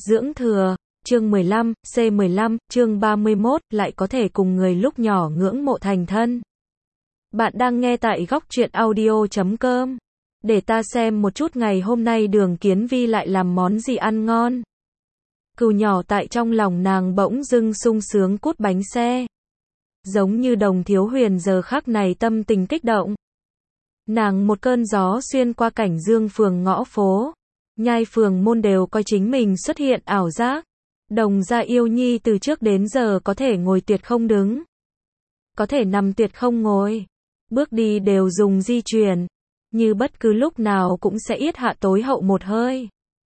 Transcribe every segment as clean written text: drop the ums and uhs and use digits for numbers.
Dưỡng thừa, chương 15, C15, chương 31, lại có thể cùng người lúc nhỏ ngưỡng mộ thành thân. Bạn đang nghe tại góc truyện audio.com. Để ta xem một chút ngày hôm nay Đường Kiến Vi lại làm món gì ăn ngon. Cừu nhỏ tại trong lòng nàng bỗng dưng sung sướng cút bánh xe. Giống như Đồng Thiếu Huyền giờ khắc này tâm tình kích động. Nàng một cơn gió xuyên qua cảnh Dương phường ngõ phố. Nhai phường môn đều coi chính mình xuất hiện ảo giác. Đồng gia yêu nhi từ trước đến giờ có thể ngồi tuyệt không đứng. Có thể nằm tuyệt không ngồi. Bước đi đều dùng di chuyển. Như bất cứ lúc nào cũng sẽ yết hạ tối hậu một hơi.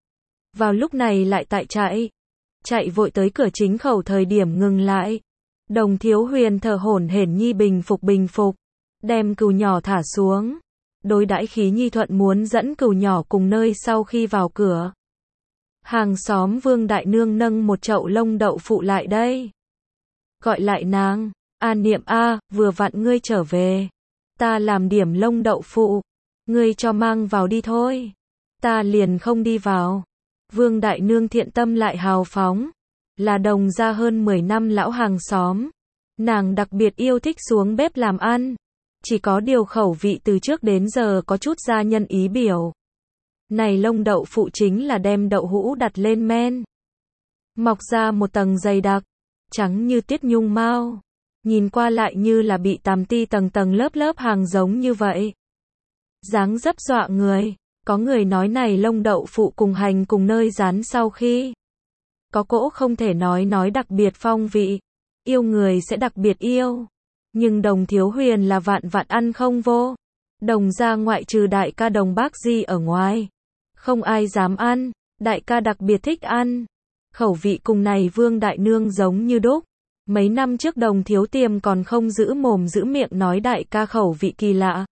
Vào lúc này lại tại chạy. Chạy vội tới cửa chính khẩu thời điểm ngừng lại. Đồng Thiếu Huyền thở hổn hển nhi bình phục. Đem cừu nhỏ thả xuống. Đối đãi khí nhi thuận muốn dẫn cừu nhỏ cùng nơi sau khi vào cửa. Hàng xóm Vương Đại Nương nâng một chậu lông đậu phụ lại đây. Gọi lại nàng, An Niệm a, vừa vặn ngươi trở về. Ta làm điểm lông đậu phụ. Ngươi cho mang vào đi thôi. Ta liền không đi vào. Vương Đại Nương thiện tâm lại hào phóng. Là Đồng gia hơn 10 năm lão hàng xóm. Nàng đặc biệt yêu thích xuống bếp làm ăn. Chỉ có điều khẩu vị từ trước đến giờ có chút gia nhân ý biểu. Này lông đậu phụ chính là đem đậu hũ đặt lên men. Mọc ra một tầng dày đặc, trắng như tiết nhung mao. Nhìn qua lại như là bị tàm ti tầng tầng lớp hàng giống như vậy. Dáng dấp dọa người, có người nói này lông đậu phụ cùng hành cùng nơi rán sau khi. Có cỗ không thể nói đặc biệt phong vị. Yêu người sẽ đặc biệt yêu. Nhưng Đồng Thiếu Huyền là vạn ăn không vô. Đồng gia ngoại trừ đại ca Đồng Bác Di ở ngoài. Không ai dám ăn, đại ca đặc biệt thích ăn. Khẩu vị cùng này Vương Đại Nương giống như đúc. Mấy năm trước Đồng Thiếu Tiềm còn không giữ mồm giữ miệng nói đại ca khẩu vị kỳ lạ.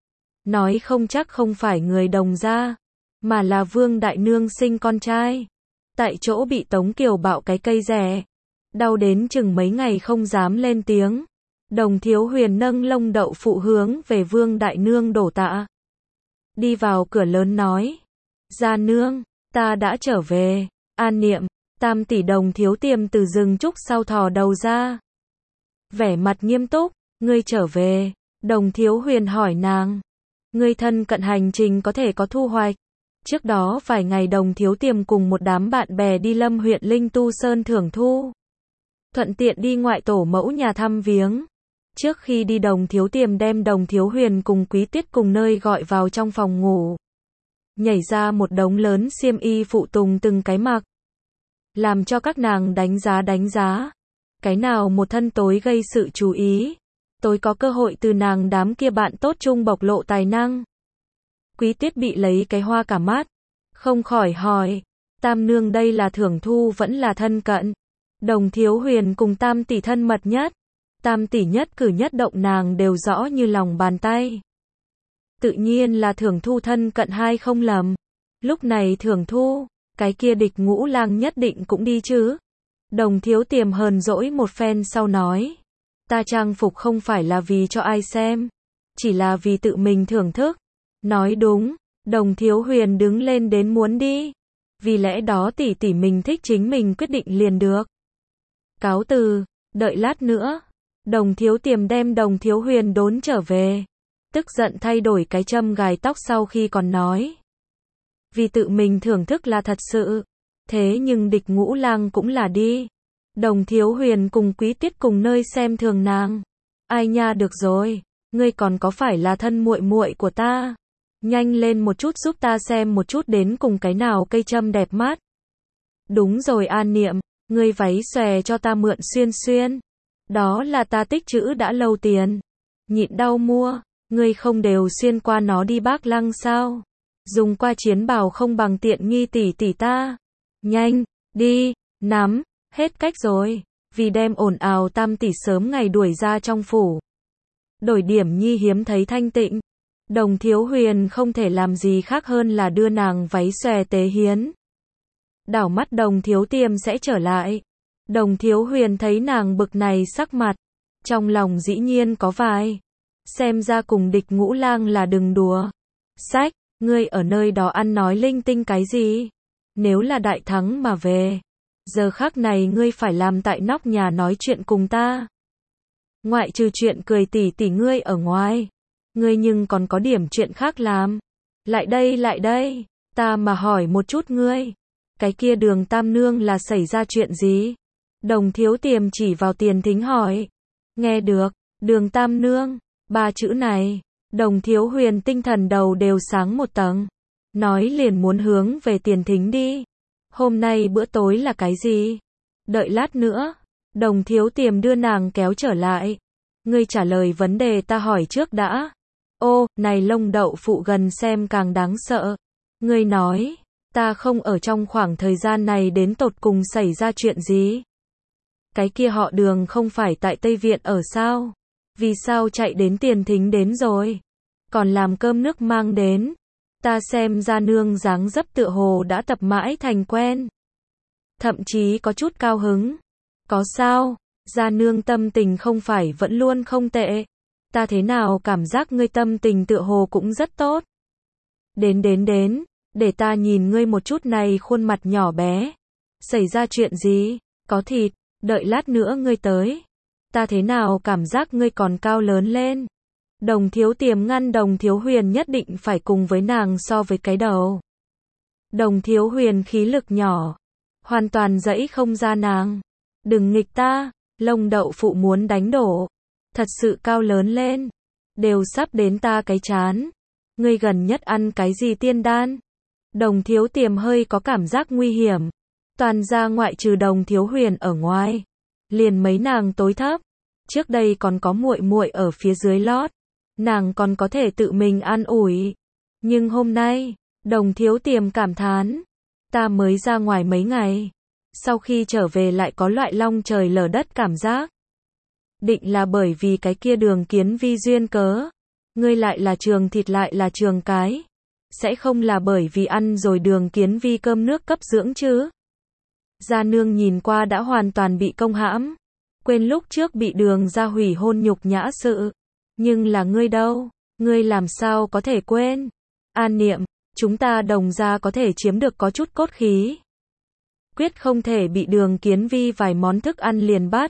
Nói không chắc không phải người Đồng gia, mà là Vương Đại Nương sinh con trai. Tại chỗ bị Tống Kiều bạo cái cây rẻ. Đau đến chừng mấy ngày không dám lên tiếng. Đồng Thiếu Huyền nâng lông đậu phụ hướng về Vương Đại Nương đổ tạ. Đi vào cửa lớn nói. Gia nương, ta đã trở về. An Niệm, Tam tỷ Đồng Thiếu Tiềm từ rừng trúc sau thò đầu ra. Vẻ mặt nghiêm túc, ngươi trở về. Đồng Thiếu Huyền hỏi nàng. Ngươi thân cận hành trình có thể có thu hoạch. Trước đó vài ngày Đồng Thiếu Tiềm cùng một đám bạn bè đi Lâm huyện Linh Tu Sơn thưởng thu. Thuận tiện đi ngoại tổ mẫu nhà thăm viếng. Trước khi đi Đồng Thiếu Tiềm đem Đồng Thiếu Huyền cùng Quý Tiết cùng nơi gọi vào trong phòng ngủ. Nhảy ra một đống lớn xiêm y phụ tùng từng cái mặc. Làm cho các nàng đánh giá. Cái nào một thân tối gây sự chú ý. Tối có cơ hội từ nàng đám kia bạn tốt chung bộc lộ tài năng. Quý Tiết bị lấy cái hoa cả mắt. Không khỏi hỏi. Tam nương đây là thưởng thu vẫn là thân cận. Đồng Thiếu Huyền cùng Tam tỷ thân mật nhất. Tam tỷ nhất cử nhất động nàng đều rõ như lòng bàn tay. Tự nhiên là thưởng thu thân cận hai không lầm. Lúc này thưởng thu, cái kia Địch Ngũ Lang nhất định cũng đi chứ. Đồng Thiếu Tiềm hờn dỗi một phen sau nói. Ta trang phục không phải là vì cho ai xem. Chỉ là vì tự mình thưởng thức. Nói đúng, Đồng Thiếu Huyền đứng lên đến muốn đi. Vì lẽ đó tỷ tỷ mình thích chính mình quyết định liền được. Cáo từ, đợi lát nữa. Đồng Thiếu Tiềm đem Đồng Thiếu Huyền đốn trở về. Tức giận thay đổi cái châm gài tóc sau khi còn nói. Vì tự mình thưởng thức là thật sự. Thế nhưng Địch Ngũ Lang cũng là đi. Đồng Thiếu Huyền cùng Quý Tiết cùng nơi xem thường nàng. Ai nha được rồi. Ngươi còn có phải là thân muội muội của ta. Nhanh lên một chút giúp ta xem một chút đến cùng cái nào cây châm đẹp mắt. Đúng rồi An Niệm. Ngươi váy xòe cho ta mượn xuyên. Đó là ta tích trữ đã lâu tiền. Nhịn đau mua. Ngươi không đều xuyên qua nó đi Bác Lăng sao? Dùng qua chiến bào không bằng tiện nghi tỷ ta. Nhanh, đi, nắm, hết cách rồi. Vì đem ồn ào Tam tỷ sớm ngày đuổi ra trong phủ. Đổi điểm nhi hiếm thấy thanh tịnh. Đồng Thiếu Huyền không thể làm gì khác hơn là đưa nàng váy xòe tế hiến. Đảo mắt Đồng Thiếu Tiềm sẽ trở lại. Đồng Thiếu Huyền thấy nàng bực này sắc mặt. Trong lòng dĩ nhiên có vài. Xem ra cùng Địch Ngũ Lang là đừng đùa. Sách, ngươi ở nơi đó ăn nói linh tinh cái gì? Nếu là đại thắng mà về, giờ khắc này ngươi phải làm tại nóc nhà nói chuyện cùng ta. Ngoại trừ chuyện cười tỉ tỉ ngươi ở ngoài, ngươi nhưng còn có điểm chuyện khác làm. Lại đây, ta mà hỏi một chút ngươi, cái kia Đường Tam Nương là xảy ra chuyện gì? Đồng Thiếu Tiềm chỉ vào Tiền Thính hỏi. Nghe được, Đường Tam Nương, ba chữ này, Đồng Thiếu Huyền tinh thần đầu đều sáng một tầng, nói liền muốn hướng về Tiền Thính đi. Hôm nay bữa tối là cái gì? Đợi lát nữa, Đồng Thiếu Tiềm đưa nàng kéo trở lại. Ngươi trả lời vấn đề ta hỏi trước đã. Ô, này lông đậu phụ gần xem càng đáng sợ. Ngươi nói, ta không ở trong khoảng thời gian này đến tột cùng xảy ra chuyện gì? Cái kia họ Đường không phải tại Tây Viện ở sao? Vì sao chạy đến Tiền Thính đến rồi? Còn làm cơm nước mang đến. Ta xem ra nương dáng dấp tựa hồ đã tập mãi thành quen. Thậm chí có chút cao hứng. Có sao? Gia nương tâm tình không phải vẫn luôn không tệ. Ta thế nào cảm giác ngươi tâm tình tựa hồ cũng rất tốt. Đến, để ta nhìn ngươi một chút này khuôn mặt nhỏ bé. Xảy ra chuyện gì? Có thịt, đợi lát nữa ngươi tới. Ta thế nào cảm giác ngươi còn cao lớn lên. Đồng Thiếu Tiềm ngăn Đồng Thiếu Huyền nhất định phải cùng với nàng so với cái đầu. Đồng Thiếu Huyền khí lực nhỏ, hoàn toàn dẫy không ra nàng. Đừng nghịch ta, lông đậu phụ muốn đánh đổ. Thật sự cao lớn lên, đều sắp đến ta cái chán. Ngươi gần nhất ăn cái gì tiên đan? Đồng Thiếu Tiềm hơi có cảm giác nguy hiểm. Toàn gia ngoại trừ Đồng Thiếu Huyền ở ngoài, liền mấy nàng tối thấp. Trước đây còn có muội muội ở phía dưới lót, nàng còn có thể tự mình an ủi. Nhưng hôm nay, Đồng Thiếu Tiềm cảm thán, ta mới ra ngoài mấy ngày, sau khi trở về lại có loại long trời lở đất cảm giác. Định là bởi vì cái kia Đường Kiến Vi duyên cớ. Ngươi lại là trường thịt lại là trường cái. Sẽ không là bởi vì ăn rồi Đường Kiến Vi cơm nước cấp dưỡng chứ? Gia nương nhìn qua đã hoàn toàn bị công hãm. Quên lúc trước bị Đường gia hủy hôn nhục nhã sự. Nhưng là ngươi đâu? Ngươi làm sao có thể quên? An Niệm, chúng ta Đồng gia có thể chiếm được có chút cốt khí. Quyết không thể bị Đường Kiến Vi vài món thức ăn liền bắt.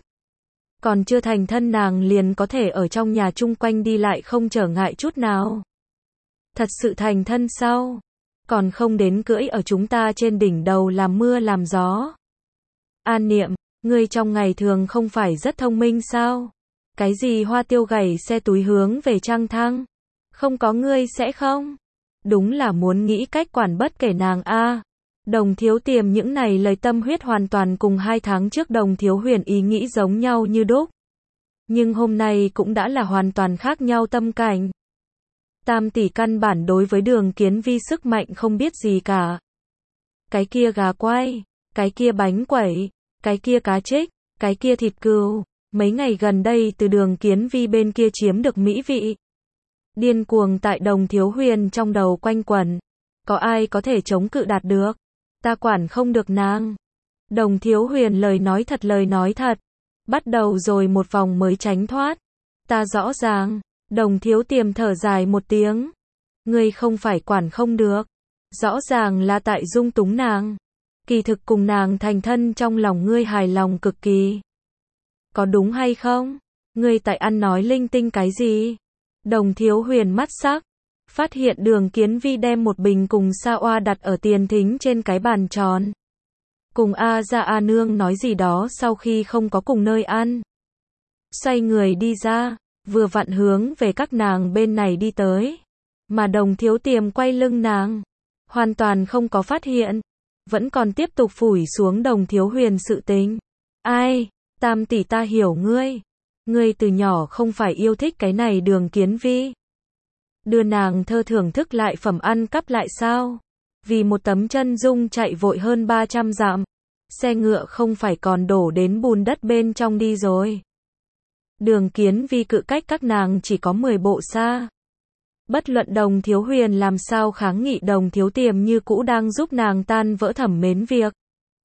Còn chưa thành thân nàng liền có thể ở trong nhà chung quanh đi lại không trở ngại chút nào. Thật sự thành thân sau, còn không đến cưỡi ở chúng ta trên đỉnh đầu làm mưa làm gió. An Niệm, ngươi trong ngày thường không phải rất thông minh sao? Cái gì hoa tiêu gảy xe túi hướng về Trang Thăng? Không có ngươi sẽ không? Đúng là muốn nghĩ cách quản bất kể nàng a. Đồng Thiếu Tiềm những này lời tâm huyết hoàn toàn cùng 2 tháng trước Đồng Thiếu Huyền ý nghĩ giống nhau như đúc. Nhưng hôm nay cũng đã là hoàn toàn khác nhau tâm cảnh. Tam tỷ căn bản đối với Đường Kiến Vi sức mạnh không biết gì cả. Cái kia gà quay, cái kia bánh quẩy, cái kia cá trích, cái kia thịt cừu, mấy ngày gần đây từ Đường Kiến Vi bên kia chiếm được mỹ vị. Điên cuồng tại Đồng Thiếu Huyền trong đầu quanh quẩn. Có ai có thể chống cự đạt được? Ta quản không được nàng. Đồng Thiếu Huyền lời nói thật. Bắt đầu rồi một vòng mới tránh thoát. Ta rõ ràng. Đồng Thiếu Tiềm thở dài một tiếng. Ngươi không phải quản không được. Rõ ràng là tại dung túng nàng. Kỳ thực cùng nàng thành thân trong lòng ngươi hài lòng cực kỳ. Có đúng hay không? Ngươi tại ăn nói linh tinh cái gì? Đồng Thiếu Huyền mắt sắc. Phát hiện Đường Kiến Vi đem một bình cùng sa oa đặt ở Tiền Thính trên cái bàn tròn. Cùng A Gia A Nương nói gì đó sau khi không có cùng nơi ăn. Xoay người đi ra, vừa vặn hướng về các nàng bên này đi tới. Mà Đồng Thiếu Tiềm quay lưng nàng. Hoàn toàn không có phát hiện. Vẫn còn tiếp tục phủi xuống Đồng Thiếu Huyền sự tình. Ai, Tam tỷ ta hiểu ngươi. Ngươi từ nhỏ không phải yêu thích cái này Đường Kiến Vi. Đưa nàng thơ thưởng thức lại phẩm ăn cắp lại sao? Vì một tấm chân dung chạy vội hơn 300 dặm. Xe ngựa không phải còn đổ đến bùn đất bên trong đi rồi. Đường Kiến Vi cự cách các nàng chỉ có 10 bộ xa. Bất luận Đồng Thiếu Huyền làm sao kháng nghị Đồng Thiếu Tiềm như cũ đang giúp nàng tan vỡ thẩm mến việc.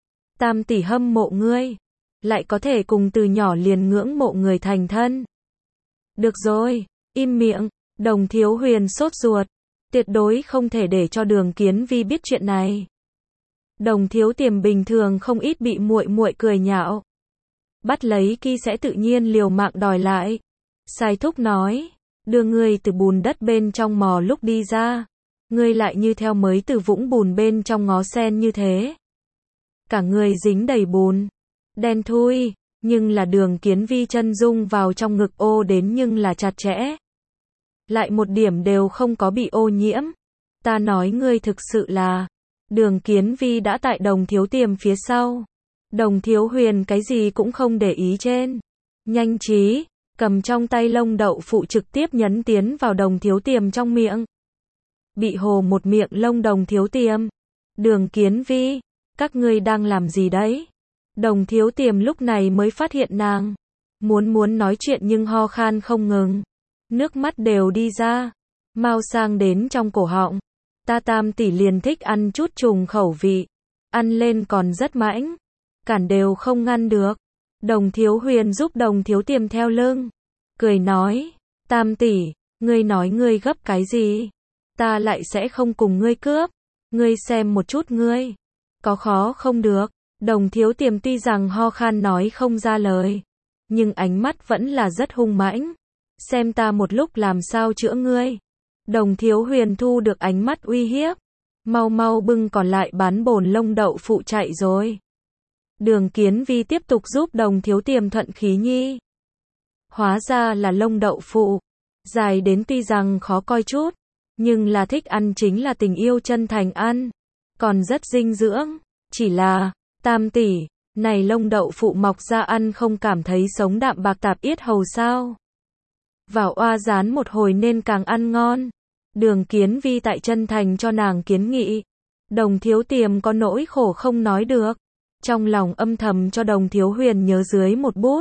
Tam tỷ hâm mộ ngươi. Lại có thể cùng từ nhỏ liền ngưỡng mộ người thành thân. Được rồi, im miệng. Đồng Thiếu Huyền sốt ruột. Tuyệt đối không thể để cho Đường Kiến Vi biết chuyện này. Đồng Thiếu Tiềm bình thường không ít bị muội muội cười nhạo. Bắt lấy Ki sẽ tự nhiên liều mạng đòi lại. Sai Thúc nói, đưa ngươi từ bùn đất bên trong mò lúc đi ra, ngươi lại như theo mới từ vũng bùn bên trong ngó sen như thế. Cả người dính đầy bùn, đen thui, nhưng là Đường Kiến Vi chân dung vào trong ngực ô đến nhưng là chặt chẽ. Lại một điểm đều không có bị ô nhiễm. Ta nói ngươi thực sự là... Đường Kiến Vi đã tại Đồng Thiếu Tiềm phía sau. Đồng Thiếu Huyền cái gì cũng không để ý trên. Nhanh trí, cầm trong tay lông đậu phụ trực tiếp nhấn tiến vào Đồng Thiếu Tiềm trong miệng. Bị hồ một miệng lông Đồng Thiếu Tiềm. Đường Kiến Vi, các ngươi đang làm gì đấy? Đồng Thiếu Tiềm lúc này mới phát hiện nàng. Muốn nói chuyện nhưng ho khan không ngừng. Nước mắt đều đi ra. Mau sang đến trong cổ họng. Ta Tam tỷ liền thích ăn chút trùng khẩu vị. Ăn lên còn rất mãnh. Cản đều không ngăn được. Đồng Thiếu Huyền giúp Đồng Thiếu Tiềm theo lưng. Cười nói. Tam tỷ, ngươi nói ngươi gấp cái gì? Ta lại sẽ không cùng ngươi cướp. Ngươi xem một chút ngươi. Có khó không được. Đồng Thiếu Tiềm tuy rằng ho khan nói không ra lời. Nhưng ánh mắt vẫn là rất hung mãnh. Xem ta một lúc làm sao chữa ngươi. Đồng Thiếu Huyền thu được ánh mắt uy hiếp. Mau mau bưng còn lại bán bồn lông đậu phụ chạy rồi. Đường Kiến Vi tiếp tục giúp Đồng Thiếu Tiềm thuận khí nhi. Hóa ra là lông đậu phụ. Dài đến tuy rằng khó coi chút. Nhưng là thích ăn chính là tình yêu chân thành ăn. Còn rất dinh dưỡng. Chỉ là, Tam tỷ, này lông đậu phụ mọc ra ăn không cảm thấy sống đạm bạc tạp yết hầu sao? Vào oa rán một hồi nên càng ăn ngon. Đường Kiến Vi tại chân thành cho nàng kiến nghị. Đồng Thiếu Tiềm có nỗi khổ không nói được. Trong lòng âm thầm cho Đồng Thiếu Huyền nhớ dưới một bút.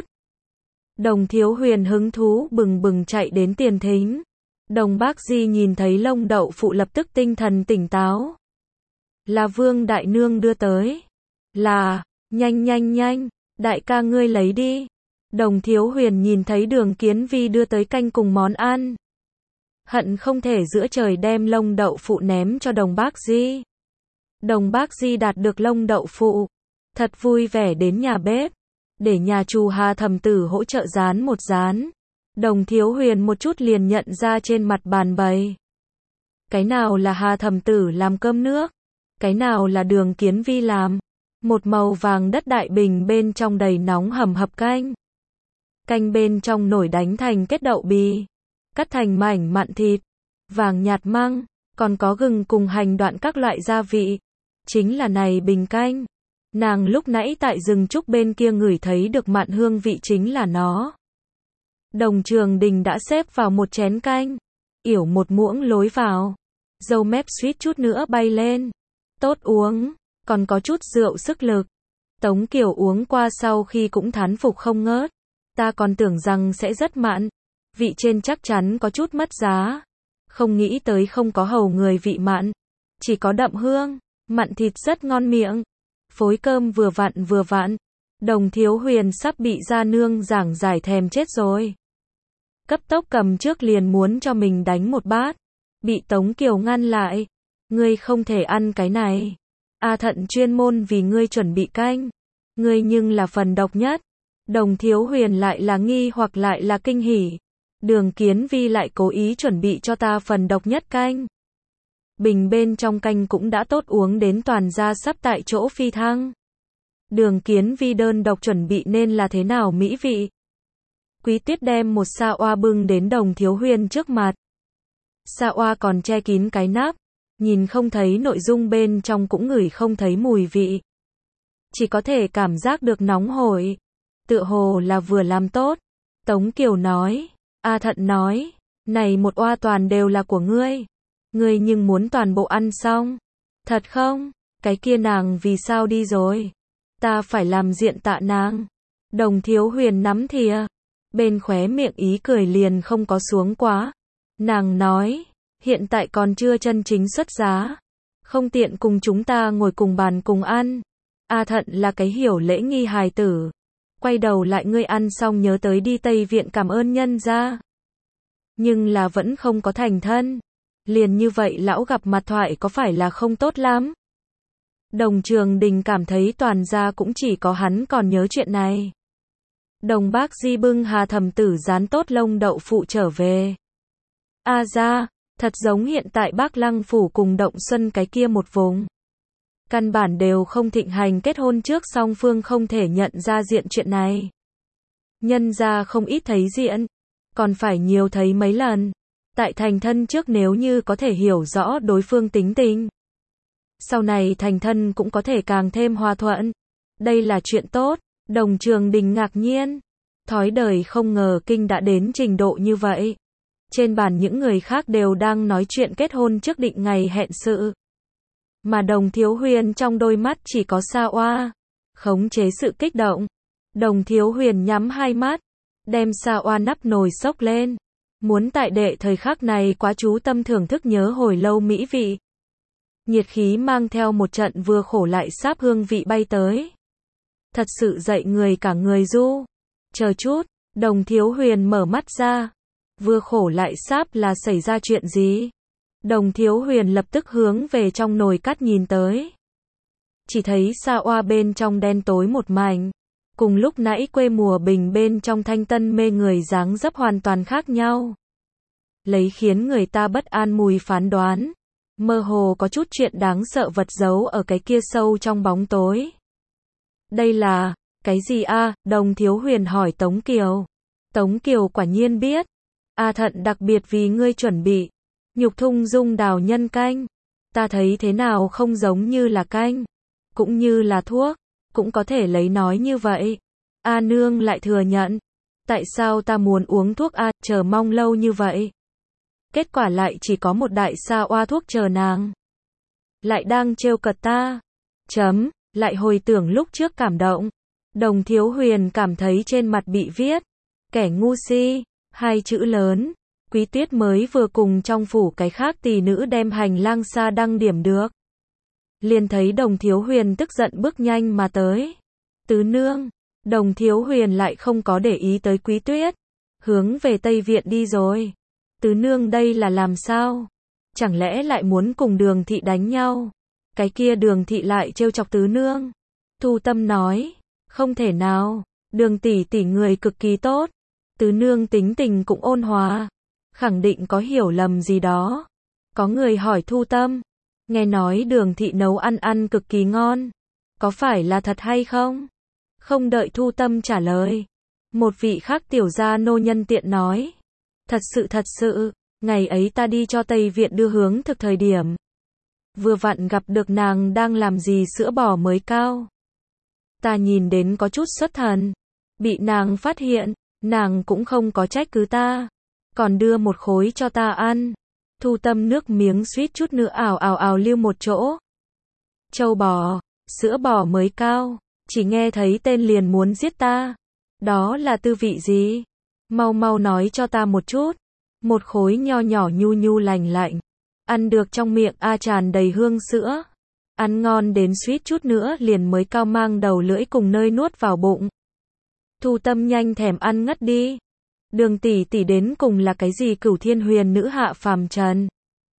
Đồng Thiếu Huyền hứng thú bừng bừng chạy đến tiền thính. Đồng Bác Di nhìn thấy lông đậu phụ lập tức tinh thần tỉnh táo. Là Vương Đại Nương đưa tới. Là, nhanh, đại ca ngươi lấy đi. Đồng Thiếu Huyền nhìn thấy Đường Kiến Vi đưa tới canh cùng món ăn. Hận không thể giữa trời đem lông đậu phụ ném cho Đồng Bác Di. Đồng Bác Di đạt được lông đậu phụ. Thật vui vẻ đến nhà bếp. Để nhà chủ Hà Thẩm Tử hỗ trợ rán một rán. Đồng Thiếu Huyền một chút liền nhận ra trên mặt bàn bày. Cái nào là Hà Thẩm Tử làm cơm nước. Cái nào là Đường Kiến Vi làm. Một màu vàng đất đại bình bên trong đầy nóng hầm hập canh. Canh bên trong nổi đánh thành kết đậu bì. Cắt thành mảnh mặn thịt. Vàng nhạt măng. Còn có gừng cùng hành đoạn các loại gia vị. Chính là này bình canh. Nàng lúc nãy tại rừng trúc bên kia ngửi thấy được mặn hương vị chính là nó. Đồng Trường Đình đã xếp vào một chén canh. Yểu một muỗng lối vào. Dâu mép suýt chút nữa bay lên. Tốt uống. Còn có chút rượu sức lực. Tống Kiều uống qua sau khi cũng thán phục không ngớt. Ta còn tưởng rằng sẽ rất mặn. Vị trên chắc chắn có chút mất giá. Không nghĩ tới không có hầu người vị mặn. Chỉ có đậm hương. Mặn thịt rất ngon miệng. Phối cơm vừa vặn. Đồng Thiếu Huyền sắp bị gia nương giảng giải thèm chết rồi. Cấp tốc cầm trước liền muốn cho mình đánh một bát. Bị Tống Kiều ngăn lại. Ngươi không thể ăn cái này. A Thận chuyên môn vì ngươi chuẩn bị canh. Ngươi nhưng là phần độc nhất. Đồng Thiếu Huyền lại là nghi hoặc lại là kinh hỉ. Đường Kiến Vi lại cố ý chuẩn bị cho ta phần độc nhất canh. Bình bên trong canh cũng đã tốt uống đến toàn ra sắp tại chỗ phi thăng. Đường Kiến Vi đơn độc chuẩn bị nên là thế nào mỹ vị. Quý Tiết đem một sa oa bưng đến Đồng Thiếu Huyền trước mặt. Sa oa còn che kín cái nắp. Nhìn không thấy nội dung bên trong cũng ngửi không thấy mùi vị. Chỉ có thể cảm giác được nóng hổi. Tựa hồ là vừa làm tốt. Tống Kiều nói. A Thận nói. Này một oa toàn đều là của ngươi. Ngươi nhưng muốn toàn bộ ăn xong. Thật không? Cái kia nàng vì sao đi rồi? Ta phải làm diện tạ nàng. Đồng Thiếu Huyền nắm thìa. Bên khóe miệng ý cười liền không có xuống quá. Nàng nói. Hiện tại còn chưa chân chính xuất giá. Không tiện cùng chúng ta ngồi cùng bàn cùng ăn. A Thận là cái hiểu lễ nghi hài tử. Quay đầu lại ngươi ăn xong nhớ tới đi Tây Viện cảm ơn nhân gia. Nhưng là vẫn không có thành thân. Liền như vậy lão gặp mặt thoại có phải là không tốt lắm? Đồng Trường Đình cảm thấy toàn gia cũng chỉ có hắn còn nhớ chuyện này. Đồng Bác Di bưng Hà Thẩm Tử rán tốt lông đậu phụ trở về. A ra, thật giống hiện tại Bác Lăng Phủ cùng Động Xuân cái kia một vùng. Căn bản đều không thịnh hành kết hôn trước, song phương không thể nhận ra diện chuyện này. Nhân ra không ít thấy diện, còn phải nhiều thấy mấy lần. Tại thành thân trước nếu như có thể hiểu rõ đối phương tính tình, sau này thành thân cũng có thể càng thêm hòa thuận. Đây là chuyện tốt. Đồng Trường Đình ngạc nhiên. Thói đời không ngờ kinh đã đến trình độ như vậy. Trên bàn những người khác đều đang nói chuyện kết hôn trước định ngày hẹn sự. Mà Đồng Thiếu Huyền trong đôi mắt chỉ có Sa Oa. Khống chế sự kích động. Đồng Thiếu Huyền nhắm hai mắt, đem Sa Oa nắp nồi xốc lên. Muốn tại đệ thời khắc này quá chú tâm thưởng thức nhớ hồi lâu mỹ vị. Nhiệt khí mang theo một trận vừa khổ lại sáp hương vị bay tới. Thật sự dậy người cả người du. Chờ chút, Đồng Thiếu Huyền mở mắt ra. Vừa khổ lại sáp là xảy ra chuyện gì? Đồng Thiếu Huyền lập tức hướng về trong nồi cắt nhìn tới. Chỉ thấy Sa Oa bên trong đen tối một mảnh. Cùng lúc nãy quê mùa bình bên trong thanh tân mê người dáng dấp hoàn toàn khác nhau. Lấy khiến người ta bất an mùi phán đoán. Mơ hồ có chút chuyện đáng sợ vật giấu ở cái kia sâu trong bóng tối. Đây là, cái gì a? Đồng Thiếu Huyền hỏi Tống Kiều. Tống Kiều quả nhiên biết. A Thận đặc biệt vì ngươi chuẩn bị. Nhục thung dung đào nhân canh. Ta thấy thế nào không giống như là canh. Cũng như là thuốc. Cũng có thể lấy nói như vậy. A nương lại thừa nhận. Tại sao ta muốn uống thuốc a, chờ mong lâu như vậy. Kết quả lại chỉ có một đại Sa Oa thuốc chờ nàng. Lại đang trêu cợt ta. Chấm, lại hồi tưởng lúc trước cảm động. Đồng Thiếu Huyền cảm thấy trên mặt bị viết. Kẻ ngu si, hai chữ lớn. Quý Tuyết mới vừa cùng trong phủ cái khác tỷ nữ đem hành lang xa đăng điểm được. Liền thấy Đồng Thiếu Huyền tức giận bước nhanh mà tới. Tứ nương, Đồng Thiếu Huyền lại không có để ý tới Quý Tuyết. Hướng về Tây Viện đi rồi. Tứ nương đây là làm sao? Chẳng lẽ lại muốn cùng Đường thị đánh nhau? Cái kia Đường thị lại trêu chọc tứ nương. Thu Tâm nói, không thể nào, Đường tỷ tỷ người cực kỳ tốt. Tứ nương tính tình cũng ôn hòa. Khẳng định có hiểu lầm gì đó. Có người hỏi Thu Tâm. Nghe nói Đường thị nấu ăn cực kỳ ngon. Có phải là thật hay không? Không đợi Thu Tâm trả lời. Một vị khác tiểu gia nô nhân tiện nói. Thật sự, ngày ấy ta đi cho Tây Viện đưa hướng thực thời điểm. Vừa vặn gặp được nàng đang làm gì sữa bò mới cao. Ta nhìn đến có chút xuất thần. Bị nàng phát hiện, nàng cũng không có trách cứ ta. Còn đưa một khối cho ta ăn. Thu Tâm nước miếng suýt chút nữa ào lưu một chỗ. Châu bò, sữa bò mới cao, chỉ nghe thấy tên liền muốn giết ta. Đó là tư vị gì? Mau nói cho ta một chút. Một khối nho nhỏ nhu lành lạnh. Ăn được trong miệng tràn đầy hương sữa. Ăn ngon đến suýt chút nữa liền mới cao mang đầu lưỡi cùng nơi nuốt vào bụng. Thu Tâm nhanh thèm ăn ngất đi. Đường tỷ tỷ đến cùng là cái gì cửu thiên huyền nữ hạ phàm trần?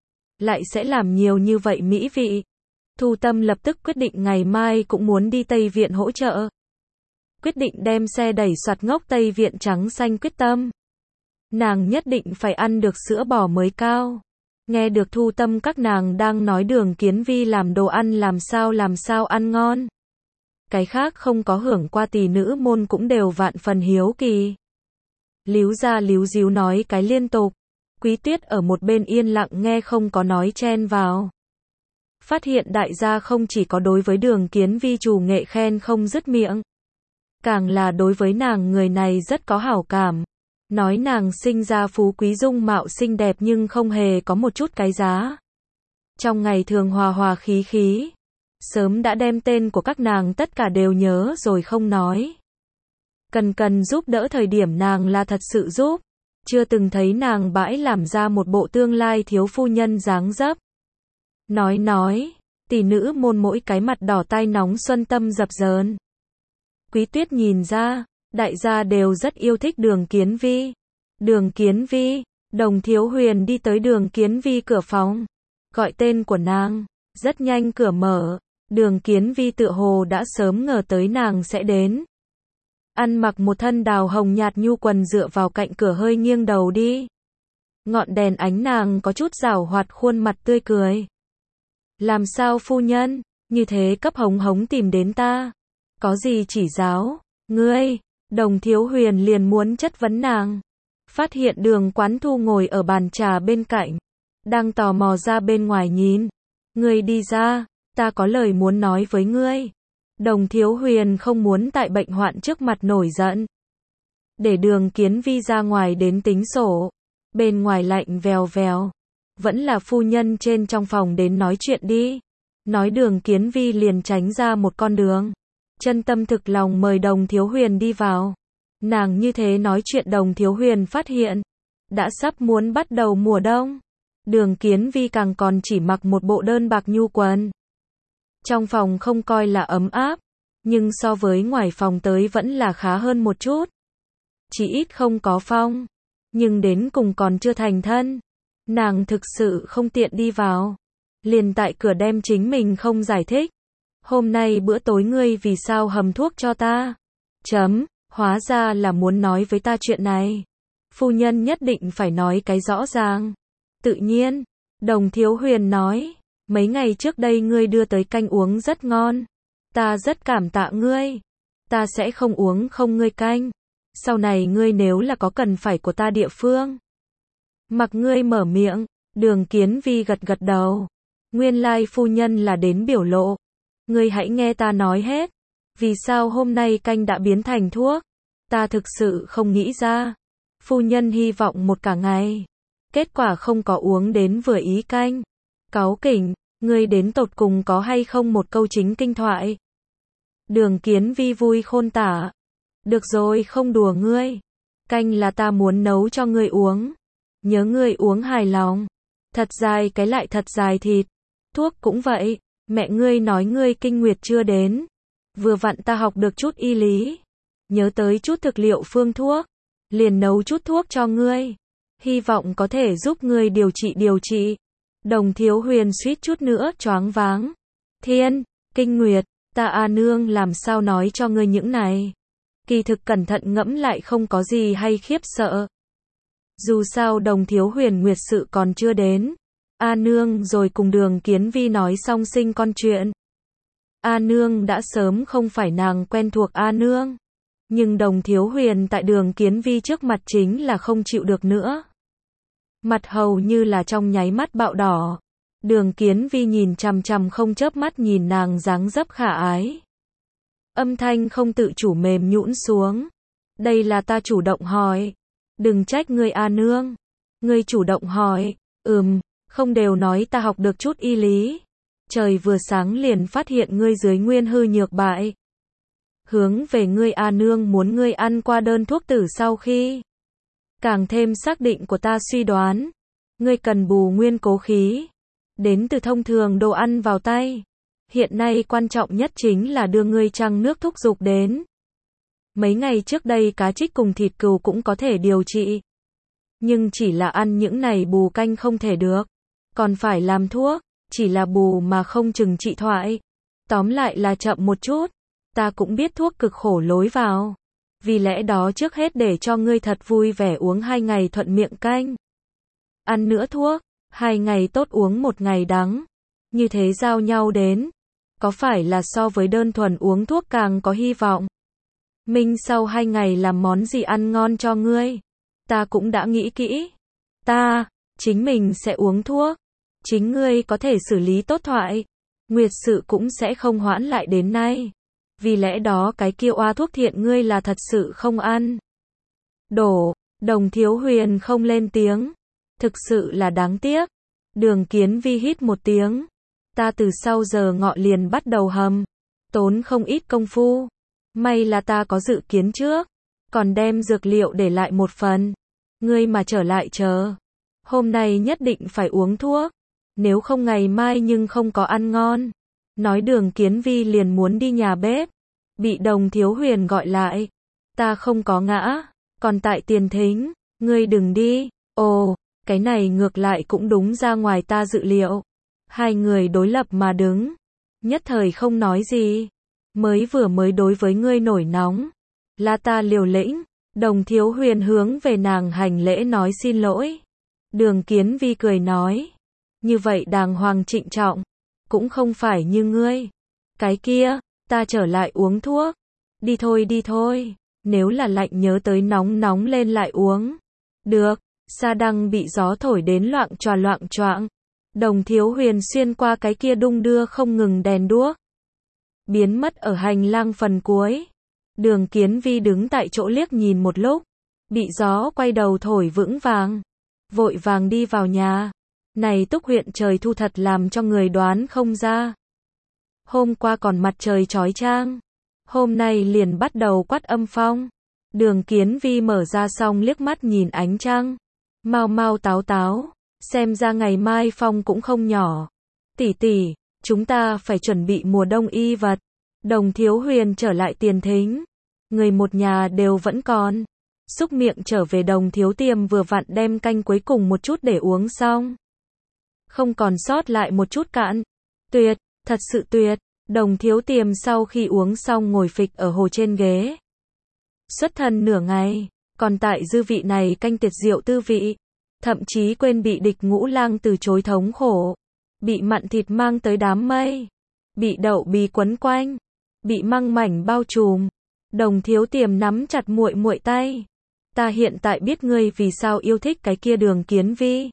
Lại sẽ làm nhiều như vậy mỹ vị. Thu Tâm lập tức quyết định ngày mai cũng muốn đi Tây Viện hỗ trợ. Quyết định đem xe đẩy soạt ngốc Tây Viện trắng xanh quyết tâm. Nàng nhất định phải ăn được sữa bò mới cao. Nghe được Thu Tâm các nàng đang nói Đường Kiến Vi làm đồ ăn làm sao ăn ngon. Cái khác không có hưởng qua tỷ nữ môn cũng đều vạn phần hiếu kỳ. Líu ra líu díu nói cái liên tục. Quý Tuyết ở một bên yên lặng nghe không có nói chen vào. Phát hiện đại gia không chỉ có đối với Đường Kiến Vi chủ nghệ khen không dứt miệng. Càng là đối với nàng người này rất có hảo cảm. Nói nàng sinh ra phú quý dung mạo xinh đẹp nhưng không hề có một chút cái giá. Trong ngày thường hòa khí. Sớm đã đem tên của các nàng tất cả đều nhớ rồi không nói. Cần giúp đỡ thời điểm nàng là thật sự giúp. Chưa từng thấy nàng bãi làm ra một bộ tương lai thiếu phu nhân dáng dấp. Nói, tỷ nữ môn mỗi cái mặt đỏ tai nóng xuân tâm dập dờn. Quý Tuyết nhìn ra, đại gia đều rất yêu thích Đường Kiến Vi. Đường Kiến Vi, Đồng Thiếu Huyền đi tới Đường Kiến Vi cửa phòng. Gọi tên của nàng, rất nhanh cửa mở. Đường Kiến Vi tựa hồ đã sớm ngờ tới nàng sẽ đến. Ăn mặc một thân đào hồng nhạt nhu quần dựa vào cạnh cửa hơi nghiêng đầu đi. Ngọn đèn ánh nàng có chút giảo hoạt khuôn mặt tươi cười. Làm sao phu nhân, như thế cấp hống hống tìm đến ta? Có gì chỉ giáo? Ngươi, Đồng Thiếu Huyền liền muốn chất vấn nàng. Phát hiện Đường Quán Thu ngồi ở bàn trà bên cạnh. Đang tò mò ra bên ngoài nhìn. Ngươi đi ra, ta có lời muốn nói với ngươi. Đồng Thiếu Huyền không muốn tại bệnh hoạn trước mặt nổi giận. Để Đường Kiến Vi ra ngoài đến tính sổ. Bên ngoài lạnh vèo vèo. Vẫn là phu nhân trên trong phòng đến nói chuyện đi. Nói Đường Kiến Vi liền tránh ra một con đường. Chân tâm thực lòng mời Đồng Thiếu Huyền đi vào. Nàng như thế nói chuyện Đồng Thiếu Huyền phát hiện. Đã sắp muốn bắt đầu mùa đông. Đường Kiến Vi càng còn chỉ mặc một bộ đơn bạc nhu quần. Trong phòng không coi là ấm áp. Nhưng so với ngoài phòng tới vẫn là khá hơn một chút. Chỉ ít không có phong. Nhưng đến cùng còn chưa thành thân. Nàng thực sự không tiện đi vào. Liền tại cửa đem chính mình không giải thích. Hôm nay bữa tối ngươi vì sao hầm thuốc cho ta? Hóa ra là muốn nói với ta chuyện này. Phu nhân nhất định phải nói cái rõ ràng. Tự nhiên, Đồng Thiếu Huyền nói. Mấy ngày trước đây ngươi đưa tới canh uống rất ngon. Ta rất cảm tạ ngươi. Ta sẽ không uống không ngươi canh. Sau này ngươi nếu là có cần phải của ta địa phương. Mặc ngươi mở miệng, Đường Kiến Vi gật gật đầu. Nguyên lai phu nhân là đến biểu lộ. Ngươi hãy nghe ta nói hết. Vì sao hôm nay canh đã biến thành thuốc? Ta thực sự không nghĩ ra. Phu nhân hy vọng một cả ngày. Kết quả không có uống đến vừa ý canh. Cáu kỉnh, ngươi đến tột cùng có hay không một câu chính kinh thoại? Đường Kiến Vi vui khôn tả. Được rồi không đùa ngươi. Canh là ta muốn nấu cho ngươi uống. Nhớ ngươi uống hài lòng. Thật dài cái lại thật dài thịt. Thuốc cũng vậy. Mẹ ngươi nói ngươi kinh nguyệt chưa đến. Vừa vặn ta học được chút y lý. Nhớ tới chút thực liệu phương thuốc. Liền nấu chút thuốc cho ngươi. Hy vọng có thể giúp ngươi điều trị. Đồng Thiếu Huyền suýt chút nữa choáng váng. Thiên, kinh nguyệt, ta a nương làm sao nói cho ngươi những này. Kỳ thực cẩn thận ngẫm lại không có gì hay khiếp sợ. Dù sao Đồng Thiếu Huyền nguyệt sự còn chưa đến. A nương rồi cùng Đường Kiến Vi nói xong sinh con chuyện. A nương đã sớm không phải nàng quen thuộc A nương. Nhưng Đồng Thiếu Huyền tại Đường Kiến Vi trước mặt chính là không chịu được nữa. Mặt hầu như là trong nháy mắt bạo đỏ. Đường Kiến Vi nhìn chằm chằm không chớp mắt nhìn nàng dáng dấp khả ái. Âm thanh không tự chủ mềm nhũn xuống. Đây là ta chủ động hỏi. Đừng trách ngươi A nương. Ngươi chủ động hỏi. Không đều nói ta học được chút y lý. Trời vừa sáng liền phát hiện ngươi dưới nguyên hư nhược bại. Hướng về ngươi A nương muốn ngươi ăn qua đơn thuốc tử sau khi. Càng thêm xác định của ta suy đoán. Ngươi cần bù nguyên cố khí. Đến từ thông thường đồ ăn vào tay. Hiện nay quan trọng nhất chính là đưa ngươi trăng nước thúc dục đến. Mấy ngày trước đây cá trích cùng thịt cừu cũng có thể điều trị. Nhưng chỉ là ăn những này bù canh không thể được. Còn phải làm thuốc, chỉ là bù mà không chừng trị thoại. Tóm lại là chậm một chút. Ta cũng biết thuốc cực khổ lối vào. Vì lẽ đó trước hết để cho ngươi thật vui vẻ uống 2 ngày thuận miệng canh. Ăn nữa thuốc, 2 ngày tốt uống 1 ngày đắng. Như thế giao nhau đến. Có phải là so với đơn thuần uống thuốc càng có hy vọng? Minh sau 2 ngày làm món gì ăn ngon cho ngươi? Ta cũng đã nghĩ kỹ. Chính mình sẽ uống thuốc. Chính ngươi có thể xử lý tốt thoại. Nguyệt sự cũng sẽ không hoãn lại đến nay. Vì lẽ đó cái kia oa thuốc thiện ngươi là thật sự không ăn. Đồng Thiếu Huyền không lên tiếng. Thực sự là đáng tiếc. Đường Kiến Vi hít một tiếng. Ta từ sau giờ ngọ liền bắt đầu hầm. Tốn không ít công phu. May là ta có dự kiến trước. Còn đem dược liệu để lại một phần. Ngươi mà trở lại chờ. Hôm nay nhất định phải uống thuốc. Nếu không ngày mai nhưng không có ăn ngon. Nói Đường Kiến Vi liền muốn đi nhà bếp. Bị Đồng Thiếu Huyền gọi lại. Ta không có ngã. Còn tại tiền thính. Ngươi đừng đi. Ồ, cái này ngược lại cũng đúng ra ngoài ta dự liệu. Hai người đối lập mà đứng. nhất thời không nói gì. Mới đối với ngươi nổi nóng. Là ta liều lĩnh. Đồng Thiếu Huyền hướng về nàng hành lễ nói xin lỗi. Đường Kiến Vi cười nói. Như vậy đàng hoàng trịnh trọng. Cũng không phải như ngươi. Cái kia, ta trở lại uống thuốc. Đi thôi. Nếu là lạnh nhớ tới nóng lên lại uống. Được. Sa Đăng bị gió thổi đến loạng choạng. Đồng Thiếu Huyền xuyên qua cái kia đung đưa không ngừng đèn đuốc. Biến mất ở hành lang phần cuối. Đường Kiến Vi đứng tại chỗ liếc nhìn một lúc. Bị gió quay đầu thổi vững vàng. Vội vàng đi vào nhà. Này Túc huyện trời thu thật làm cho người đoán không ra. Hôm qua còn mặt trời chói chang. Hôm nay liền bắt đầu quát âm phong. Đường Kiến Vi mở ra xong liếc mắt nhìn ánh trăng. Mau táo. Xem ra ngày mai phong cũng không nhỏ. Tỷ, chúng ta phải chuẩn bị mùa đông y vật. Đồng Thiếu Huyền trở lại tiền thính. Người một nhà đều vẫn còn. Xúc miệng trở về Đồng Thiếu Tiềm vừa vặn đem canh cuối cùng một chút để uống xong. Không còn sót lại một chút cạn. Tuyệt, thật sự tuyệt. Đồng Thiếu Tiềm sau khi uống xong ngồi phịch ở hồ trên ghế. Xuất thần nửa ngày, còn tại dư vị này canh tuyệt diệu tư vị. Thậm chí quên bị địch Ngũ Lang từ chối thống khổ. Bị mặn thịt mang tới đám mây. Bị đậu bì quấn quanh. Bị măng mảnh bao trùm. Đồng Thiếu Tiềm nắm chặt muội tay. Ta hiện tại biết ngươi vì sao yêu thích cái kia Đường Kiến Vi.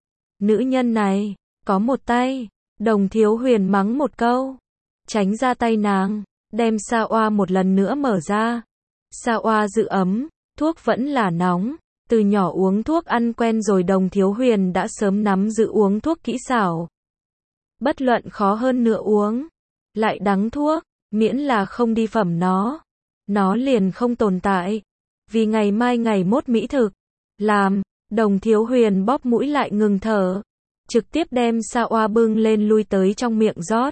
Nữ nhân này, có một tay. Đồng Thiếu Huyền mắng một câu. Tránh ra tay nàng, đem sa oa một lần nữa mở ra. Sa oa giữ ấm, thuốc vẫn là nóng. Từ nhỏ uống thuốc ăn quen rồi Đồng Thiếu Huyền đã sớm nắm giữ uống thuốc kỹ xảo. Bất luận khó hơn nữa uống, lại đắng thuốc, miễn là không đi phẩm nó liền không tồn tại. Vì ngày mai ngày mốt mỹ thực, làm, Đồng Thiếu Huyền bóp mũi lại ngừng thở, trực tiếp đem sa oa bưng lên lui tới trong miệng rót.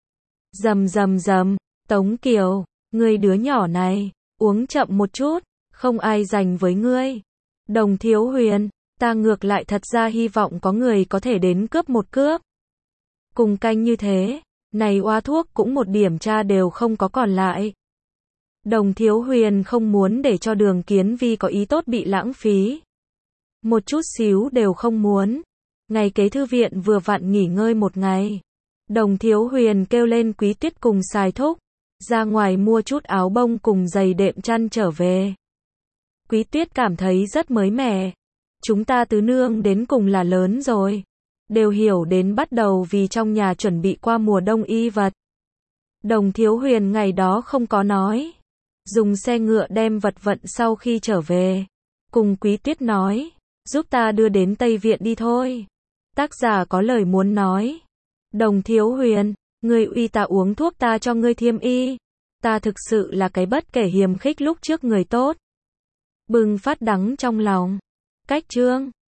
Rầm, Tống Kiều, ngươi đứa nhỏ này, uống chậm một chút, không ai dành với ngươi. Đồng Thiếu Huyền, ta ngược lại thật ra hy vọng có người có thể đến cướp một cướp. Cùng canh như thế, này oa thuốc cũng một điểm tra đều không có còn lại. Đồng Thiếu Huyền không muốn để cho Đường Kiến Vi có ý tốt bị lãng phí. Một chút xíu đều không muốn. Ngày kế thư viện vừa vặn nghỉ ngơi một ngày. Đồng Thiếu Huyền kêu lên Quý Tuyết cùng Xài Thúc. Ra ngoài mua chút áo bông cùng giày đệm chăn trở về. Quý Tuyết cảm thấy rất mới mẻ. Chúng ta tứ nương đến cùng là lớn rồi. Đều hiểu đến bắt đầu vì trong nhà chuẩn bị qua mùa đông y vật. Đồng Thiếu Huyền ngày đó không có nói. Dùng xe ngựa đem vật vận sau khi trở về. Cùng Quý Tuyết nói. Giúp ta đưa đến Tây Viện đi thôi. Tác giả có lời muốn nói. Đồng Thiếu Huyền, ngươi uy ta uống thuốc ta cho ngươi thiêm y. Ta thực sự là cái bất kể hiềm khích lúc trước người tốt. Bừng phát đắng trong lòng. Cách chương